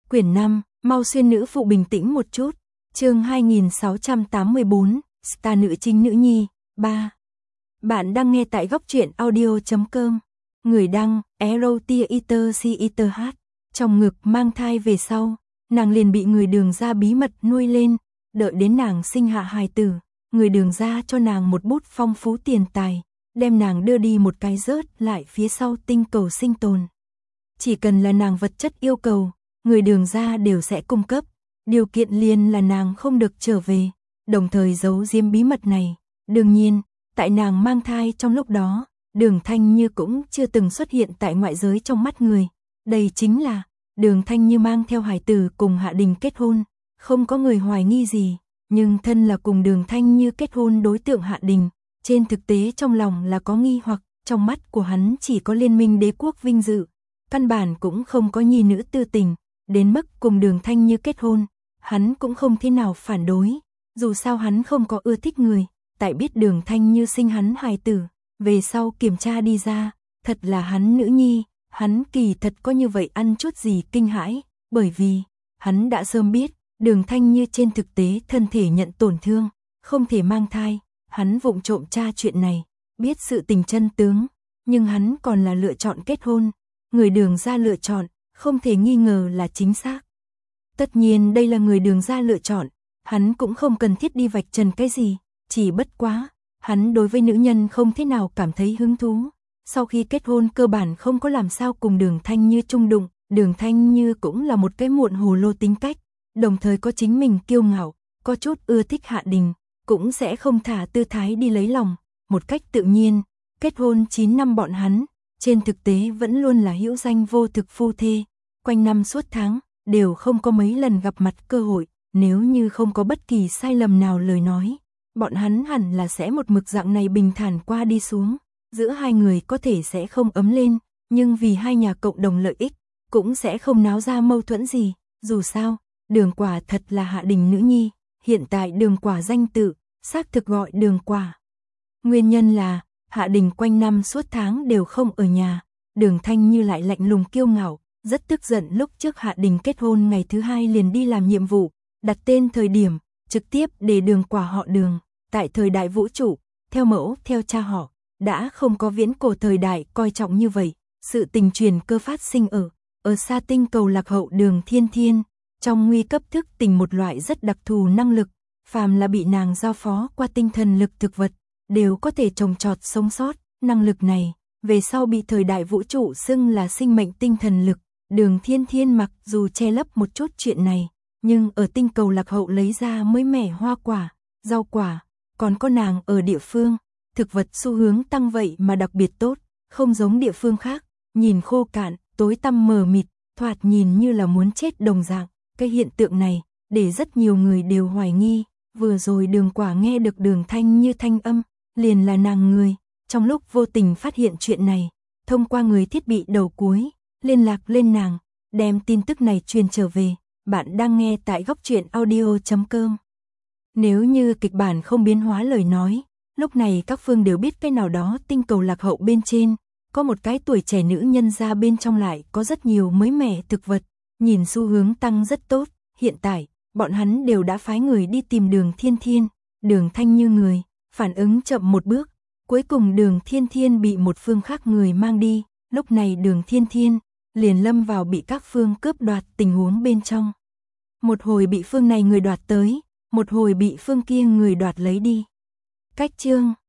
Quyển 5, mau xuyên nữ phụ bình tĩnh một chút. Chương 2684, Star nữ chính nữ nhi, 3. Bạn đang nghe tại góc truyện audio.com. Người đăng, Erotiaiter. Trong ngực mang thai về sau, nàng liền bị người Đường gia bí mật nuôi lên, đợi đến nàng sinh hạ hài tử, người Đường gia cho nàng một bút phong phú tiền tài, đem nàng đưa đi một cái rớt lại phía sau tinh cầu sinh tồn. Chỉ cần là nàng vật chất yêu cầu, người Đường gia đều sẽ cung cấp, điều kiện liền là nàng không được trở về, đồng thời giấu giếm bí mật này. Đương nhiên, tại nàng mang thai trong lúc đó, Đường Thanh Như cũng chưa từng xuất hiện tại ngoại giới trong mắt người. Đây chính là Đường Thanh Như mang theo hài tử cùng Hạ Đình kết hôn, không có người hoài nghi gì, nhưng thân là cùng Đường Thanh Như kết hôn đối tượng Hạ Đình, trên thực tế trong lòng là có nghi hoặc, trong mắt của hắn chỉ có liên minh đế quốc vinh dự, căn bản cũng không có nhi nữ tư tình, đến mức cùng Đường Thanh Như kết hôn, hắn cũng không thế nào phản đối, dù sao hắn không có ưa thích người, tại biết Đường Thanh Như sinh hắn hài tử, về sau kiểm tra đi ra, thật là hắn nữ nhi, hắn kỳ thật có như vậy ăn chút gì kinh hãi, bởi vì, hắn đã sớm biết, Đường Thanh Như trên thực tế thân thể nhận tổn thương, không thể mang thai, hắn vụng trộm tra chuyện này, biết sự tình chân tướng, nhưng hắn còn là lựa chọn kết hôn, người Đường gia lựa chọn, không thể nghi ngờ là chính xác. Tất nhiên đây là người Đường gia lựa chọn, hắn cũng không cần thiết đi vạch trần cái gì, chỉ bất quá, hắn đối với nữ nhân không thế nào cảm thấy hứng thú. Sau khi kết hôn cơ bản không có làm sao cùng Đường Thanh Như chung đụng, Đường Thanh Như cũng là một cái muộn hồ lô tính cách, đồng thời có chính mình kiêu ngạo, có chút ưa thích Hạ Đình, cũng sẽ không thả tư thái đi lấy lòng, một cách tự nhiên, kết hôn 9 năm bọn hắn, trên thực tế vẫn luôn là hữu danh vô thực phu thê, quanh năm suốt tháng, đều không có mấy lần gặp mặt cơ hội, nếu như không có bất kỳ sai lầm nào lời nói, bọn hắn hẳn là sẽ một mực dạng này bình thản qua đi xuống, giữa hai người có thể sẽ không ấm lên, nhưng vì hai nhà cộng đồng lợi ích, cũng sẽ không náo ra mâu thuẫn gì, dù sao, Đường Quả thật là Hạ Đình nữ nhi, hiện tại Đường Quả danh tự, xác thực gọi Đường Quả. Nguyên nhân là, Hạ Đình quanh năm suốt tháng đều không ở nhà, Đường Thanh Như lại lạnh lùng kiêu ngạo, rất tức giận lúc trước Hạ Đình kết hôn ngày thứ hai liền đi làm nhiệm vụ, đặt tên thời điểm, trực tiếp để Đường Quả họ Đường, tại thời đại vũ trụ, theo mẫu, theo cha họ, đã không có viễn cổ thời đại coi trọng như vậy, sự tình truyền cơ phát sinh ở xa tinh cầu lạc hậu Đường Thiên Thiên, trong nguy cấp thức tỉnh một loại rất đặc thù năng lực, phàm là bị nàng giao phó qua tinh thần lực thực vật, đều có thể trồng trọt sống sót, năng lực này, về sau bị thời đại vũ trụ xưng là sinh mệnh tinh thần lực, Đường Thiên Thiên mặc dù che lấp một chút chuyện này, nhưng ở tinh cầu lạc hậu lấy ra mới mẻ hoa quả, rau quả, còn có nàng ở địa phương, thực vật xu hướng tăng vậy mà đặc biệt tốt, không giống địa phương khác, nhìn khô cạn, tối tăm mờ mịt, thoạt nhìn như là muốn chết đồng dạng, cái hiện tượng này, để rất nhiều người đều hoài nghi, vừa rồi Đường Quả nghe được Đường Thanh Như thanh âm, liền là nàng người, trong lúc vô tình phát hiện chuyện này, thông qua người thiết bị đầu cuối, liên lạc lên nàng, đem tin tức này truyền trở về, bạn đang nghe tại góc truyện audio.com. Nếu như kịch bản không biến hóa lời nói, lúc này các phương đều biết cái nào đó tinh cầu lạc hậu bên trên, có một cái tuổi trẻ nữ nhân ra bên trong lại có rất nhiều mới mẻ thực vật, nhìn xu hướng tăng rất tốt, hiện tại, bọn hắn đều đã phái người đi tìm Đường Thiên Thiên, Đường Thanh Như người, phản ứng chậm một bước, cuối cùng Đường Thiên Thiên bị một phương khác người mang đi, lúc này Đường Thiên Thiên liền lâm vào bị các phương cướp đoạt tình huống bên trong. Một hồi bị phương này người đoạt tới, một hồi bị phương kia người đoạt lấy đi. Cách chương